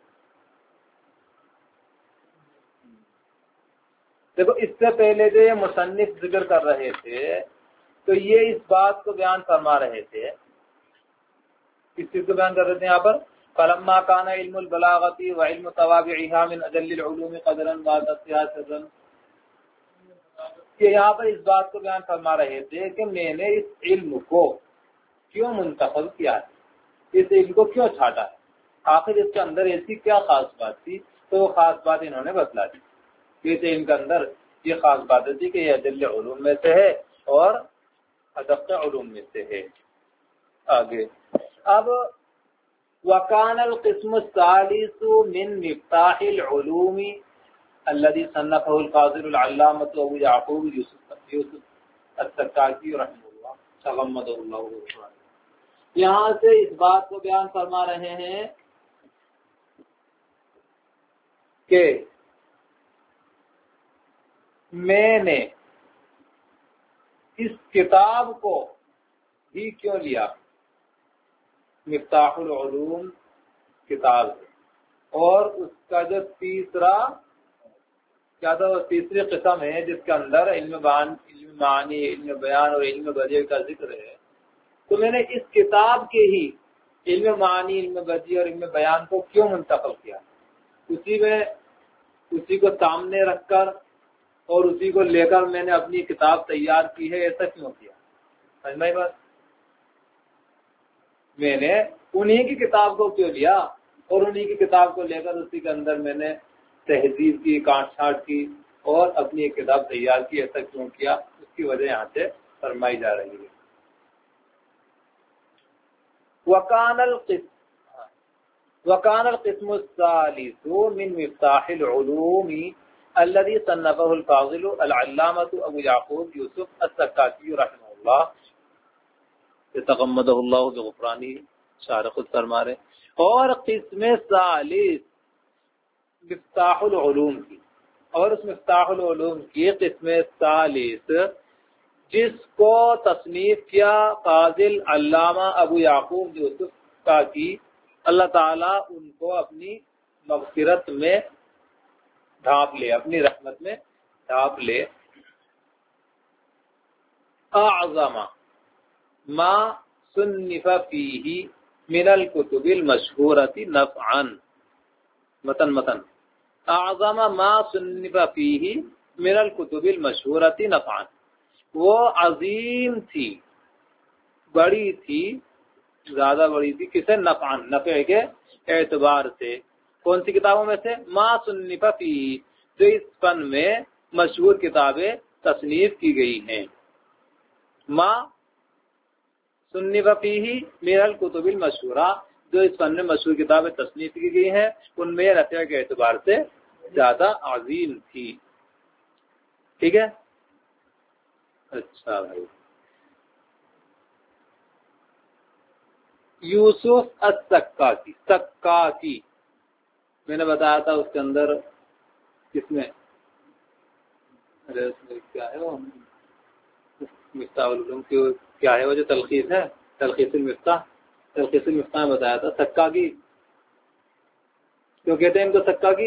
دیکھو اس سے پہلے جو یہ مصنف ذکر کر رہے تھے تو یہ اس بات کو بیان فرما رہے تھے, کس چیز کو بیان کر رہے تھے یہاں پر, فلما كان علم البلاغة وعلم توابعها من اجل العلوم قدرا وادتها سرا، کہ یہاں پر اس بات کو بیان فرما رہے تھے کہ میں نے اس علم کو کیوں منتخب کیا ہے، اس علم کو کیوں چھاٹا ہے، آخر اس کے اندر ایسی کیا خاص بات تھی، تو وہ خاص بات انہوں نے بتلا دی کہ اس علم کے اندر یہ خاص بات تھی کہ یہ اجل علوم میں سے ہے اور ادق علوم میں سے ہے۔ آگے اب وکان القسم الثالث من مفتاح العلوم الذي صنفه القاضي العلامة ابو يعقوب یوسف یوسف السکاکی رحمہ اللہ تغمدہ اللہ۔ یہاں سے اس بات کو بیان فرما رہے ہیں کہ میں نے اس کتاب کو ہی کیوں لیا، مفتاح العلوم کتاب ہے، اور اس کا جو تیسرا کیا تھا، وہ تیسری قسم ہے جس کے اندر علم بیان، علم معنی، علم بیان اور علم بدیع کا ذکر ہے، تو میں نے اس کتاب کے ہی علم معنی، علم بدیع اور علم بیان کو کیوں منتقل کیا، اسی میں اسی کو سامنے رکھ کر اور اسی کو لے کر میں نے اپنی کتاب تیار کی ہے، ایسا کیوں کیا، سمجھ میں بات؟ میں نے انہی کی کتاب کو کیوں لیا اور انہی کی کتاب کو لے کر اسی کے اندر میں نے تہذیب کی، کاٹ چھانٹ کی اور اپنی ایک کتاب تیار کی، ایسا کیوں کیا، اس کی وجہ یہاں سے فرمائی جا رہی ہے۔ وکان القسم وکان القسم الثالث من مفتاح العلوم الذي صنفه القاضي العلامة ابو يعقوب یوسف السکاکی رحمہ اللہ تغمدہ اللہ بغفرانہ، شارح خود فرما رہے، اور قسم ثالث مفتاح العلوم کی، اور اس مفتاح العلوم کی قسم ثالث جس کو تصنیف کیا قاضی علامہ ابو یعقوب یوسف کا کی، اللہ تعالیٰ ان کو اپنی مغفرت میں ڈھانپ لے، اپنی رحمت میں ڈھانپ لے۔ اعظم ما صنف فیہ من الکتب المشہورۃ نفعا، متن متن اعظم ما صنف فیہ من الکتب المشہورۃ نفعا، وہ عظیم تھی، بڑی تھی، زیادہ بڑی تھی، کسے؟ نفعا، نفع کے اعتبار سے۔ کون سی کتابوں میں سے؟ ما صنف فیہ، جو اس فن میں مشہور کتابیں تصنیف کی گئی ہیں۔ ما صنف فیہ من الکتب المشہورہ، جو اس فن میں مشہور کتابیں تصنیف کی گئی ہیں، ان میں نفع کے اعتبار سے زیادہ عظیم تھی۔ ٹھیک ہے، اچھا بھائی، یوسف السکاکی، سکاکی میں نے بتایا تھا اس کے اندر کس میں، ارے اس میں کیا ہے وہ مفتاح العلوم کی کیا ہے وہ جو تلخیص ہے، تلخیص المفتاح، تلخیص المفتاح میں بتایا تھا سکاکی کیوں کہتے ہیں ان کو سکاکی؟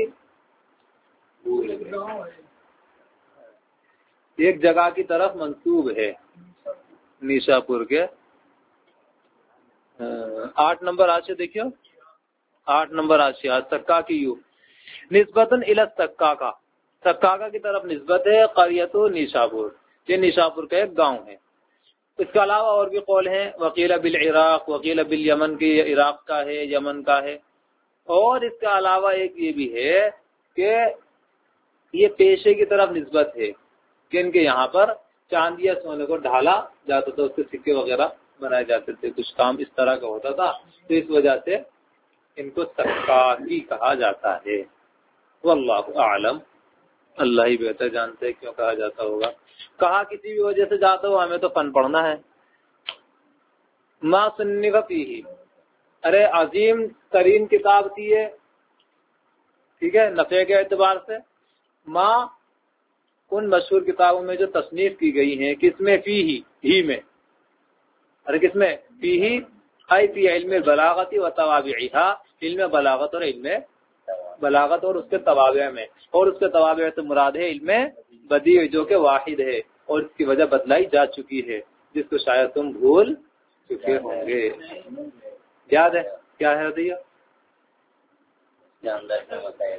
ایک جگہ کی طرف منسوب ہے، نیشا پور کے آٹھ نمبر آج سے دیکھیو، آٹھ نمبر آج سے سکا کی یو نسبتاً الی سکاکا، سکاکا کی طرف نسبت ہے، قریۃ نیشاپور، یہ نیشاپور کا ایک گاؤں ہے۔ اس کے علاوہ اور بھی قول ہیں، وقیل بالعراق، وقیل بالیمن کی، عراق کا ہے، یمن کا ہے، اور اس کے علاوہ ایک یہ بھی ہے کہ یہ پیشے کی طرف نسبت ہے کہ ان کے یہاں پر چاندی یا سونے کو ڈھالا جاتا تھا، اس کے سکے وغیرہ بنائے جاتے تھے، کچھ کام اس طرح کا ہوتا تھا، تو اس وجہ سے ان کو سکاکی کہا جاتا ہے۔ واللہ اعلم، اللہ ہی بہتر جانتے کیوں کہا جاتا ہوگا، کہا کسی بھی وجہ سے جاتا ہو، ہمیں تو فن پڑھنا ہے۔ ما صنف فیہ، ارے عظیم ترین کتاب تھی یہ، ٹھیک ہے، نفع کے اعتبار سے، ما ان مشہور کتابوں میں جو تصنیف کی گئی ہیں، کس میں؟ فیہ، ہی میں، ارے کس میں؟ فیہ ای فی علم بلاغت و توابعہا، علم بلاغت اور علم بلاغت اور اس کے توابع میں، اور اس کے توابع سے مراد ہے علم بدیع جو کہ واحد ہے، اور اس کی وجہ بتلائی جا چکی ہے، جس کو شاید تم بھول چکے ہوں گے۔ یاد ہے کیا ہے دیا؟ جاندار سے مسائل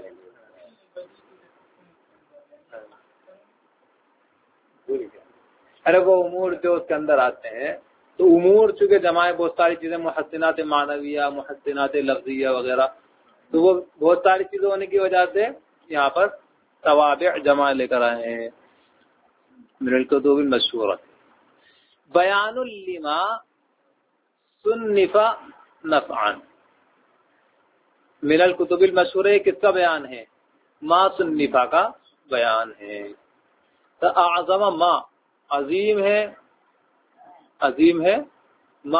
ارے وہ امور جو اس کے اندر آتے ہیں تو امور چونکہ جمع ہے بہت ساری چیزیں محسنات معنویہ محسنات لفظیہ وغیرہ تو وہ بہت ساری چیزیں ہونے کی وجہ سے یہاں پر توابع جمع لے کر آئے ہیں من الکتب المشہورہ بیان لما صنف نفعا من الکتب المشہورہ کس کا بیان ہے ما صنفا کا بیان ہے تو اعظم ما عظیم ہے عظیم ہے ما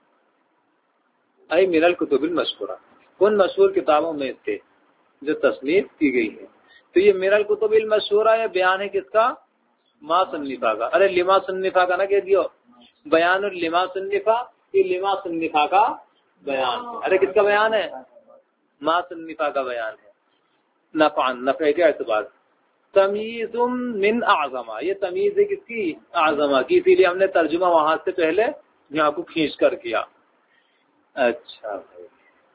ای من الکتب المشہورہ ان مشہور کتابوں میں سے جو تصنیف کی گئی ہے تو یہ من الکتب المشہورہ یہ بیان ہے کس کا ما صنفا کا ارے لما صنفا کا نہ کہہ دیو بیان لما صنفا یہ لما صنفا کا بیان ہے ارے کس کا بیان ہے ما صنفا کا بیان ہے نفعا نفع کے اعتبار تمیز من اعظمہ یہ تمیز ہے کس کی اعظمہ کی اسی لیے ہم نے ترجمہ وہاں سے پہلے یہاں کو کھینچ کر کیا اچھا بھائی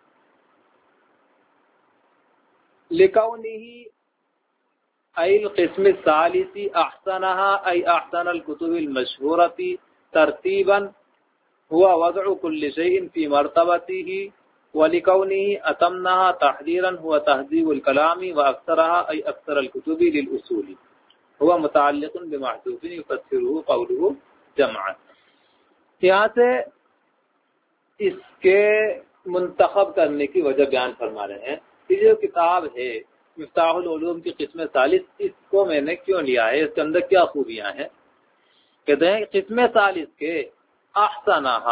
لکونہ ای القسم الثالث احسنها ای احسن الكتب المشهورة ترتیبا هو وضع كل شيء في مرتبته ولكونه اتمنها تحذيرا هو تهذيب الكلام واكثرها اي اكثر الكتب للاصول هو متعلق بمحذوف يفسره قوله جمعا یہاں سے اس کے منتخب کرنے کی وجہ بیان فرما رہے ہیں یہ جو کتاب ہے مفتاح العلوم کی قسم ثالث اس کو میں نے کیوں لیا ہے اس کے اندر کیا خوبیاں ہیں کہتے ہیں قسم ثالث کے احسنها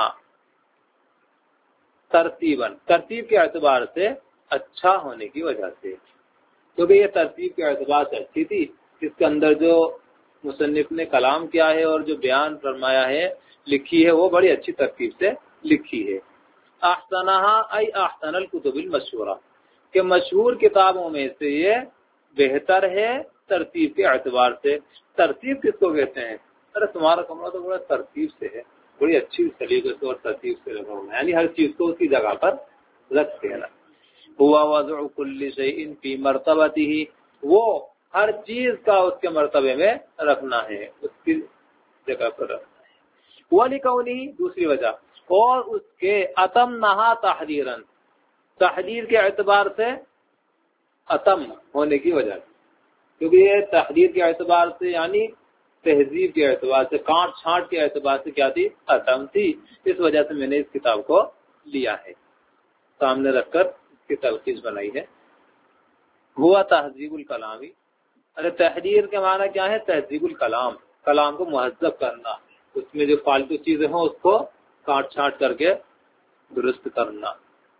ترتیباً ترتیب کے اعتبار سے اچھا ہونے کی وجہ سے کیونکہ یہ ترتیب کے اعتبار سے اچھی تھی اس کے اندر جو مصنف نے کلام کیا ہے اور جو بیان فرمایا ہے لکھی ہے وہ بڑی اچھی ترتیب سے لکھی ہے احسنها ای احسن الکتب المشہورہ کہ مشہور کتابوں میں سے یہ بہتر ہے ترتیب کے اعتبار سے ترتیب کس کو کہتے ہیں ارے تمہارا کمرہ تو بڑا ترتیب سے ہے بڑی اچھی طریقے سے اور ترتیب سے رکھا ہوا ہے یعنی ہر چیز کو اس کی جگہ پر رکھ دینا ہوا وضع کل شیء فی مرتبتہ وہ ہر چیز کا اس کے مرتبے میں رکھنا ہے اس کی جگہ پر رکھنا ہے ولکونہ دوسری وجہ اور اس کے اتمنھا تحریرا تحریر کے اعتبار سے اتم ہونے کی وجہ کیونکہ یہ تحریر کے اعتبار سے یعنی تہذیب کے اعتبار سے کانٹ چھانٹ کے اعتبار سے کیا تھی اتم تھی اس وجہ سے میں نے اس کتاب کو لیا ہے سامنے رکھ کر اس کی تلخیص بنائی ہے ہوا تہذیب الکلامی ارے تحریر کے معنی کیا ہے تہذیب الکلام کلام کو مہذب کرنا اس میں جو فالتو چیزیں ہوں اس کو کاٹ چھانٹ کر کے درست کرنا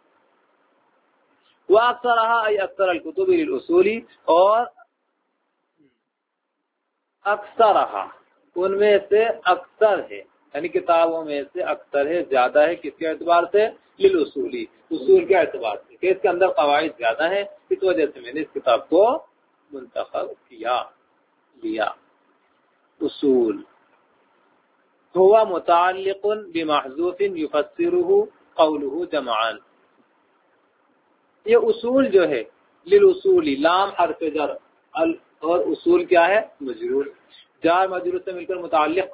وہ اکثر رہا اکثر الکتب للاصول اور اکثر رہا ان میں سے اکثر ہے یعنی کتابوں میں سے اکثر ہے زیادہ ہے کس کے اعتبار سے للاصولی اصول کے اعتبار سے کہ اس کے اندر قواعد زیادہ ہیں اس وجہ سے میں نے اس کتاب کو منتخب کیا لیا اصول ہوا متعلق بمحذوف يفسره قوله جمعا یہ اصول جو ہے للاصول لام حرف جر اور اصول کیا ہے مجرور جار مجرور سے مل کر متعلق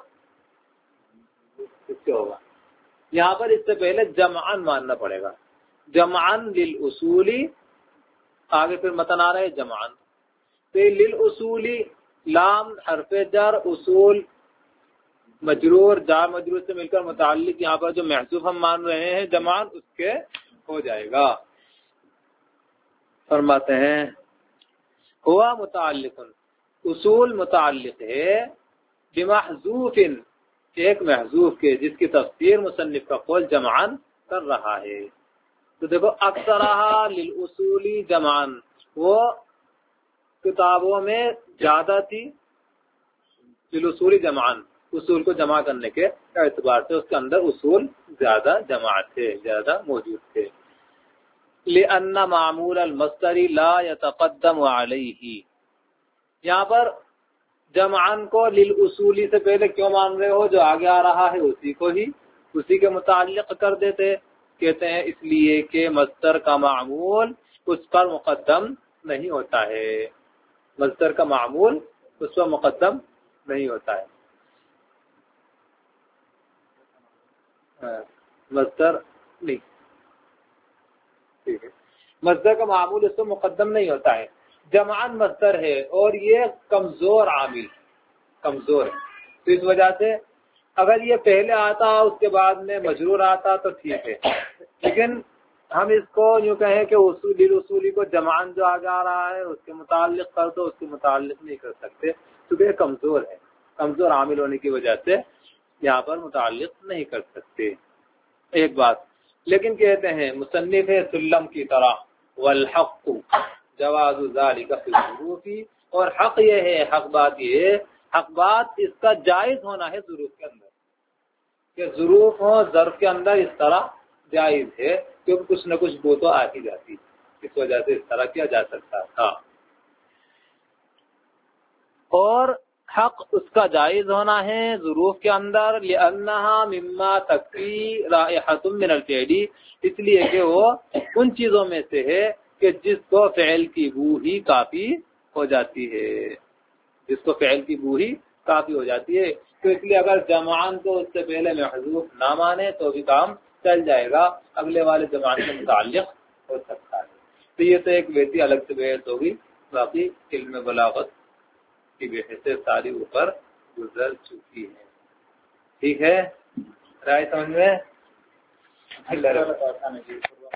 اس کے ہوگا یہاں پر اس سے پہلے جمعن ماننا پڑے گا جمعن للاصول آگے پھر متن آ رہا ہے جمعن تو للاصول لام حرف جر اصول مجرور جار مجرور سے مل کر متعلق یہاں پر جو محذوف ہم مان رہے ہیں جمعن اس کے ہو جائے گا فرماتے ہیں ہوا متعلق اصول متعلق ہے بمحذوف ایک محذوف کے جس کی تفسیر مصنف کا قول جمعن کر رہا ہے تو دیکھو اکثرها للاصول جمعن وہ کتابوں میں زیادہ تھی للاصول جمعن اصول کو جمع کرنے کے اعتبار سے اس کے اندر اصول زیادہ جمع تھے زیادہ موجود تھے لأن معمول المصدر لا يتقدم علیہ یہاں پر جمعن کو للاصولی سے پہلے کیوں مان رہے ہو جو آگے آ رہا ہے اسی کو ہی اسی کے متعلق کر دیتے کہتے ہیں اس لیے کہ مصدر کا معمول اس پر مقدم نہیں ہوتا ہے، مصدر کا معمول اس پر مقدم نہیں ہوتا ہے. مصدر نہیں، ٹھیک ہے، مصدر کا معمول اس پر مقدم نہیں ہوتا ہے. جمعاً مصدر ہے اور یہ کمزور عامل کمزور ہے، تو اس وجہ سے اگر یہ پہلے آتا اس کے بعد میں مجرور آتا تو ٹھیک ہے، لیکن ہم اس کو یوں کہیں کہ اصولی رسولی کو جمعاً جو آ جا رہا ہے اس کے متعلق کر تو اس کے متعلق نہیں کر سکتے کیونکہ یہ کمزور ہے، کمزور عامل ہونے کی وجہ سے یہاں پر متعلق نہیں کر سکتے. ایک بات لیکن کہتے ہیں مصنف سلم کی طرح والحق جواز ذلك فی الظروف، اور حق یہ ہے، حق بات یہ ہے، حق بات اس کا جائز ہونا ہے ظروف کے اندر، کہ ظروف ہو ظرف کے اندر اس طرح جائز ہے کیونکہ کچھ نہ کچھ بو تو آ ہی جاتی، اس وجہ سے اس طرح کیا جا سکتا تھا. اور حق اس کا جائز ہونا ہے ظروف کے اندر، لأنها مما تکفی رائحۃ من الفعل، اس لیے کہ وہ ان چیزوں میں سے ہے کہ جس کو فعل کی بو ہی کافی ہو جاتی ہے، جس کو فعل کی بو ہی کافی ہو جاتی ہے. تو اس لیے اگر جمعان کو اس سے پہلے محذوف نہ مانے تو بھی کام چل جائے گا، اگلے والے جمعان سے متعلق ہو سکتا ہے. تو یہ تو ایک ویسی الگ سے بحث ہوگی، باقی علم بلاغت کی بحثیں ساری اوپر گزر چکی ہے. ٹھیک ہے، رائے سمجھ میں؟